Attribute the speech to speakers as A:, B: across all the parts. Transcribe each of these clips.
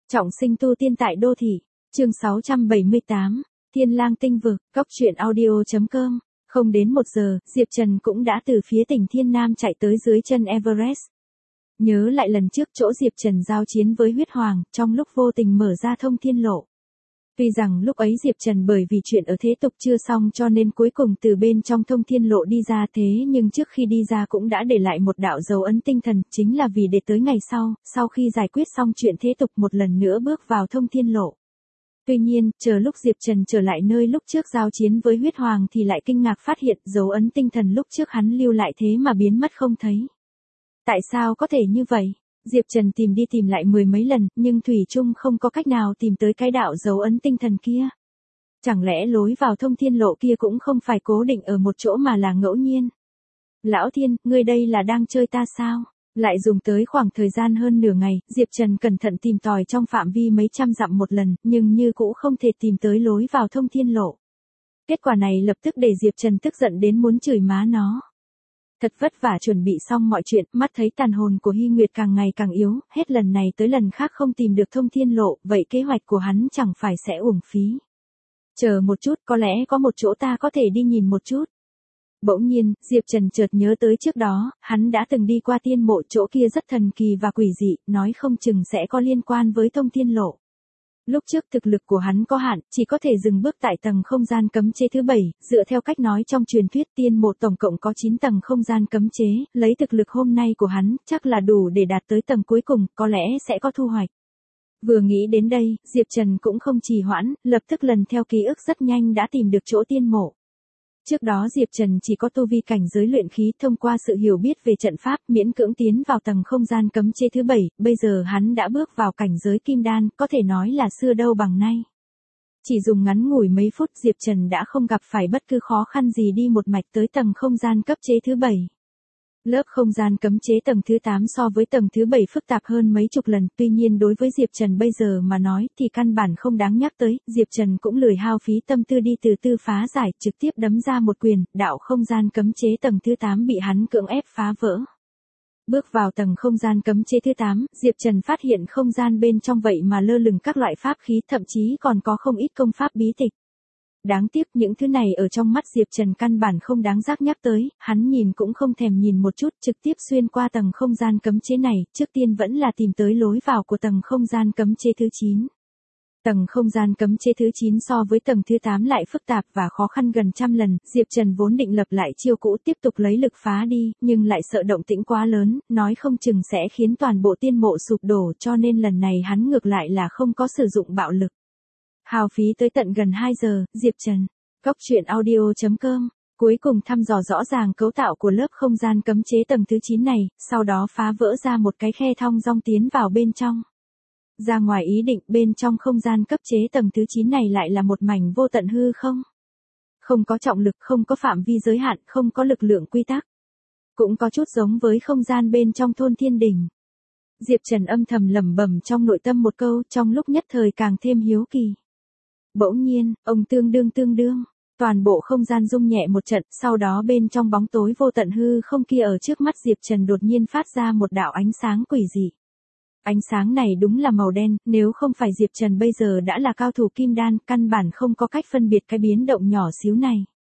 A: Trọng sinh tu tiên tại đô thị, chương 678, Thiên Lang tinh vực, Cóc truyện audio.com. Không đến 1 giờ, Diệp Trần cũng đã từ phía tỉnh Thiên Nam chạy tới dưới chân Everest. Nhớ lại lần trước chỗ Diệp Trần giao chiến với huyết hoàng, trong lúc vô tình mở ra thông thiên lộ. Tuy rằng lúc ấy Diệp Trần bởi vì chuyện ở thế tục chưa xong cho nên cuối cùng từ bên trong thông thiên lộ đi ra, thế nhưng trước khi đi ra cũng đã để lại một đạo dấu ấn tinh thần, chính là vì để tới ngày sau khi giải quyết xong chuyện thế tục một lần nữa bước vào thông thiên lộ. Tuy nhiên, chờ lúc Diệp Trần trở lại nơi lúc trước giao chiến với huyết hoàng thì lại kinh ngạc phát hiện dấu ấn tinh thần lúc trước hắn lưu lại thế mà biến mất không thấy. Tại sao có thể như vậy? Diệp Trần tìm đi tìm lại 10 mấy lần, nhưng thủy chung không có cách nào tìm tới cái đạo dấu ấn tinh thần kia. Chẳng lẽ lối vào thông thiên lộ kia cũng không phải cố định ở một chỗ mà là ngẫu nhiên? Lão Thiên, ngươi đây là đang chơi ta sao? Lại dùng tới khoảng thời gian hơn nửa ngày, Diệp Trần cẩn thận tìm tòi trong phạm vi mấy trăm dặm một lần, nhưng như cũ không thể tìm tới lối vào thông thiên lộ. Kết quả này lập tức để Diệp Trần tức giận đến muốn chửi má nó. Thật vất vả chuẩn bị xong mọi chuyện, mắt thấy tàn hồn của Hy Nguyệt càng ngày càng yếu, hết lần này tới lần khác không tìm được thông thiên lộ, vậy kế hoạch của hắn chẳng phải sẽ uổng phí. Chờ một chút, có lẽ có một chỗ ta có thể đi nhìn một chút. Bỗng nhiên, Diệp Trần chợt nhớ tới trước đó, hắn đã từng đi qua tiên mộ, chỗ kia rất thần kỳ và quỷ dị, nói không chừng sẽ có liên quan với thông thiên lộ. Lúc trước thực lực của hắn có hạn, chỉ có thể dừng bước tại tầng không gian cấm chế thứ 7, dựa theo cách nói trong truyền thuyết tiên mộ tổng cộng có 9 tầng không gian cấm chế, lấy thực lực hôm nay của hắn, chắc là đủ để đạt tới tầng cuối cùng, có lẽ sẽ có thu hoạch. Vừa nghĩ đến đây, Diệp Trần cũng không trì hoãn, lập tức lần theo ký ức rất nhanh đã tìm được chỗ tiên mộ. Trước đó Diệp Trần chỉ có tu vi cảnh giới luyện khí, thông qua sự hiểu biết về trận pháp miễn cưỡng tiến vào tầng không gian cấm chế thứ 7, bây giờ hắn đã bước vào cảnh giới kim đan, có thể nói là xưa đâu bằng nay. Chỉ dùng ngắn ngủi mấy phút Diệp Trần đã không gặp phải bất cứ khó khăn gì đi một mạch tới tầng không gian cấp chế thứ 7. Lớp không gian cấm chế tầng thứ 8 so với tầng thứ 7 phức tạp hơn mấy chục lần, tuy nhiên đối với Diệp Trần bây giờ mà nói thì căn bản không đáng nhắc tới, Diệp Trần cũng lười hao phí tâm tư đi từ từ phá giải, trực tiếp đấm ra một quyền, đạo không gian cấm chế tầng thứ 8 bị hắn cưỡng ép phá vỡ. Bước vào tầng không gian cấm chế thứ 8, Diệp Trần phát hiện không gian bên trong vậy mà lơ lửng các loại pháp khí, thậm chí còn có không ít công pháp bí tịch. Đáng tiếc những thứ này ở trong mắt Diệp Trần căn bản không đáng giác nhắc tới, hắn nhìn cũng không thèm nhìn một chút, trực tiếp xuyên qua tầng không gian cấm chế này, trước tiên vẫn là tìm tới lối vào của tầng không gian cấm chế thứ 9. Tầng không gian cấm chế thứ 9 so với tầng thứ 8 lại phức tạp và khó khăn gần trăm lần, Diệp Trần vốn định lập lại chiêu cũ tiếp tục lấy lực phá đi, nhưng lại sợ động tĩnh quá lớn, nói không chừng sẽ khiến toàn bộ tiên mộ sụp đổ, cho nên lần này hắn ngược lại là không có sử dụng bạo lực. Hao phí tới tận gần 2 giờ, Diệp Trần, Cóc truyện audio.com, cuối cùng thăm dò rõ ràng cấu tạo của lớp không gian cấm chế tầng thứ 9 này, sau đó phá vỡ ra một cái khe thong dong tiến vào bên trong. Ra ngoài ý định, bên trong không gian cấp chế tầng thứ 9 này lại là một mảnh vô tận hư không. Không có trọng lực, không có phạm vi giới hạn, không có lực lượng quy tắc. Cũng có chút giống với không gian bên trong thôn thiên đình. Diệp Trần âm thầm lẩm bẩm trong nội tâm một câu, trong lúc nhất thời càng thêm hiếu kỳ. Bỗng nhiên, ông tương đương, toàn bộ không gian rung nhẹ một trận, sau đó bên trong bóng tối vô tận hư không kia ở trước mắt Diệp Trần đột nhiên phát ra một đạo ánh sáng quỷ dị. Ánh sáng này đúng là màu đen, nếu không phải Diệp Trần bây giờ đã là cao thủ kim đan, căn bản không có cách phân biệt cái biến động nhỏ xíu này.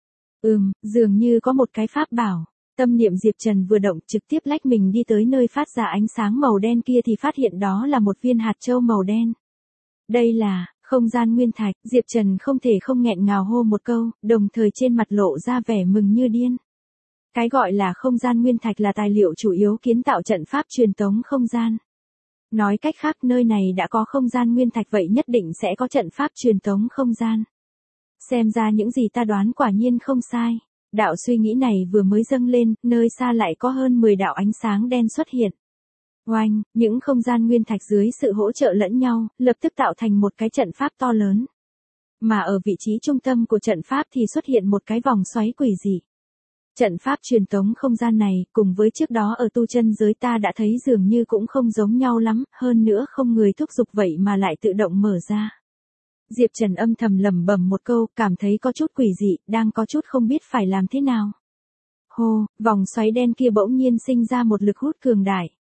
A: Dường như có một cái pháp bảo. Tâm niệm Diệp Trần vừa động, trực tiếp lách mình đi tới nơi phát ra ánh sáng màu đen kia thì phát hiện đó là một viên hạt châu màu đen. Đây là không gian nguyên thạch, Diệp Trần không thể không nghẹn ngào hô một câu, đồng thời trên mặt lộ ra vẻ mừng như điên. Cái gọi là không gian nguyên thạch là tài liệu chủ yếu kiến tạo trận pháp truyền tống không gian. Nói cách khác, nơi này đã có không gian nguyên thạch vậy nhất định sẽ có trận pháp truyền tống không gian. Xem ra những gì ta đoán quả nhiên không sai. Đạo suy nghĩ này vừa mới dâng lên, nơi xa lại có hơn 10 đạo ánh sáng đen xuất hiện. Oanh, những không gian nguyên thạch dưới sự hỗ trợ lẫn nhau, lập tức tạo thành một cái trận pháp to lớn. Mà ở vị trí trung tâm của trận pháp thì xuất hiện một cái vòng xoáy quỷ dị. Trận pháp truyền tống không gian này, cùng với trước đó ở tu chân giới ta đã thấy dường như cũng không giống nhau lắm, hơn nữa không người thúc giục vậy mà lại tự động mở ra. Diệp Trần âm thầm lẩm bẩm một câu, cảm thấy có chút quỷ dị, đang có chút không biết phải làm thế nào. Hô, vòng xoáy đen kia bỗng nhiên sinh ra một lực hút cường đại.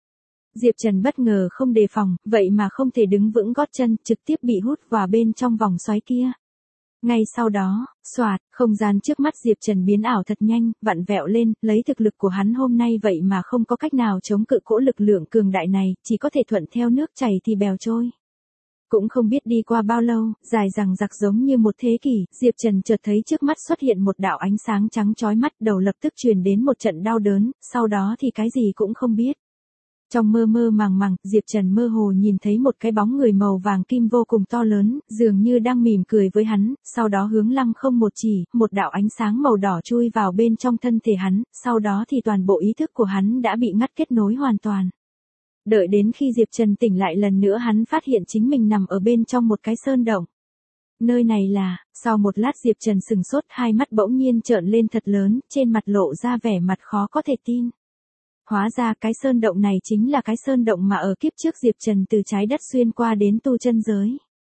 A: Diệp Trần bất ngờ không đề phòng, vậy mà không thể đứng vững gót chân, trực tiếp bị hút vào bên trong vòng xoáy kia. Ngay sau đó, xoạt, không gian trước mắt Diệp Trần biến ảo thật nhanh, vặn vẹo lên, lấy thực lực của hắn hôm nay vậy mà không có cách nào chống cự cỗ lực lượng cường đại này, chỉ có thể thuận theo nước chảy thì bèo trôi. Cũng không biết đi qua bao lâu, dài dằng dặc giống như một thế kỷ, Diệp Trần chợt thấy trước mắt xuất hiện một đạo ánh sáng trắng chói mắt, đầu lập tức truyền đến một trận đau đớn, sau đó thì cái gì cũng không biết. Trong mơ mơ màng màng, Diệp Trần mơ hồ nhìn thấy một cái bóng người màu vàng kim vô cùng to lớn, dường như đang mỉm cười với hắn, sau đó hướng lăng không một chỉ, một đạo ánh sáng màu đỏ chui vào bên trong thân thể hắn, sau đó thì toàn bộ ý thức của hắn đã bị ngắt kết nối hoàn toàn. Đợi đến khi Diệp Trần tỉnh lại lần nữa hắn phát hiện chính mình nằm ở bên trong một cái sơn động. Nơi này là, sau một lát Diệp Trần sừng sốt, hai mắt bỗng nhiên trợn lên thật lớn, trên mặt lộ ra vẻ mặt khó có thể tin. Hóa ra cái sơn động này chính là cái sơn động mà ở kiếp trước Diệp Trần từ trái đất xuyên qua đến tu chân giới.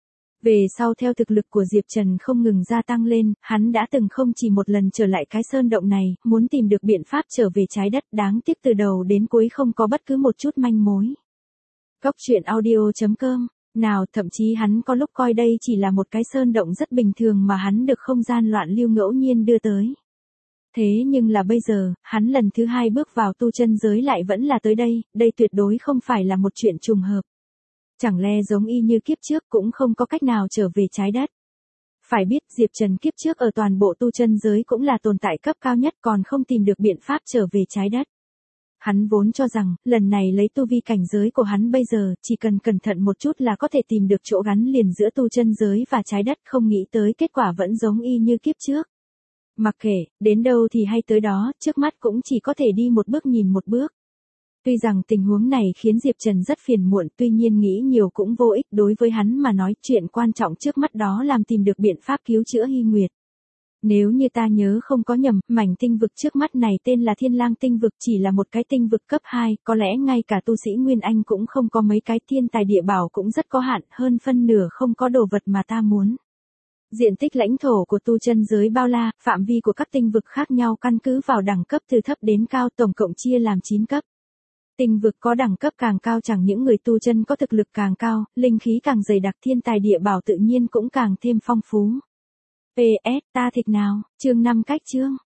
A: Về sau theo thực lực của Diệp Trần không ngừng gia tăng lên, hắn đã từng không chỉ một lần trở lại cái sơn động này, muốn tìm được biện pháp trở về trái đất, đáng tiếc từ đầu đến cuối không có bất cứ một chút manh mối. Góc truyện audio.com. Nào, thậm chí hắn có lúc coi đây chỉ là một cái sơn động rất bình thường mà hắn được không gian loạn lưu ngẫu nhiên đưa tới. Thế nhưng là bây giờ, hắn lần thứ hai bước vào tu chân giới lại vẫn là tới đây tuyệt đối không phải là một chuyện trùng hợp. Chẳng lẽ giống y như kiếp trước cũng không có cách nào trở về trái đất. Phải biết Diệp Trần kiếp trước ở toàn bộ tu chân giới cũng là tồn tại cấp cao nhất còn không tìm được biện pháp trở về trái đất. Hắn vốn cho rằng, lần này lấy tu vi cảnh giới của hắn bây giờ, chỉ cần cẩn thận một chút là có thể tìm được chỗ gắn liền giữa tu chân giới và trái đất, không nghĩ tới kết quả vẫn giống y như kiếp trước. Mặc kệ, đến đâu thì hay tới đó, trước mắt cũng chỉ có thể đi một bước nhìn một bước. Tuy rằng tình huống này khiến Diệp Trần rất phiền muộn, tuy nhiên nghĩ nhiều cũng vô ích, đối với hắn mà nói chuyện quan trọng trước mắt đó là tìm được biện pháp cứu chữa Hy Nguyệt. Nếu như ta nhớ không có nhầm, mảnh tinh vực trước mắt này tên là Thiên Lang tinh vực, chỉ là một cái tinh vực cấp 2, có lẽ ngay cả tu sĩ Nguyên Anh cũng không có mấy cái, thiên tài địa bảo cũng rất có hạn, hơn phân nửa không có đồ vật mà ta muốn. Diện tích lãnh thổ của tu chân giới bao la, phạm vi của các tinh vực khác nhau căn cứ vào đẳng cấp từ thấp đến cao, tổng cộng chia làm 9 cấp. Tinh vực có đẳng cấp càng cao chẳng những người tu chân có thực lực càng cao, linh khí càng dày đặc, thiên tài địa bảo tự nhiên cũng càng thêm phong phú. PS, ta thích nào, chương 5 cách chương.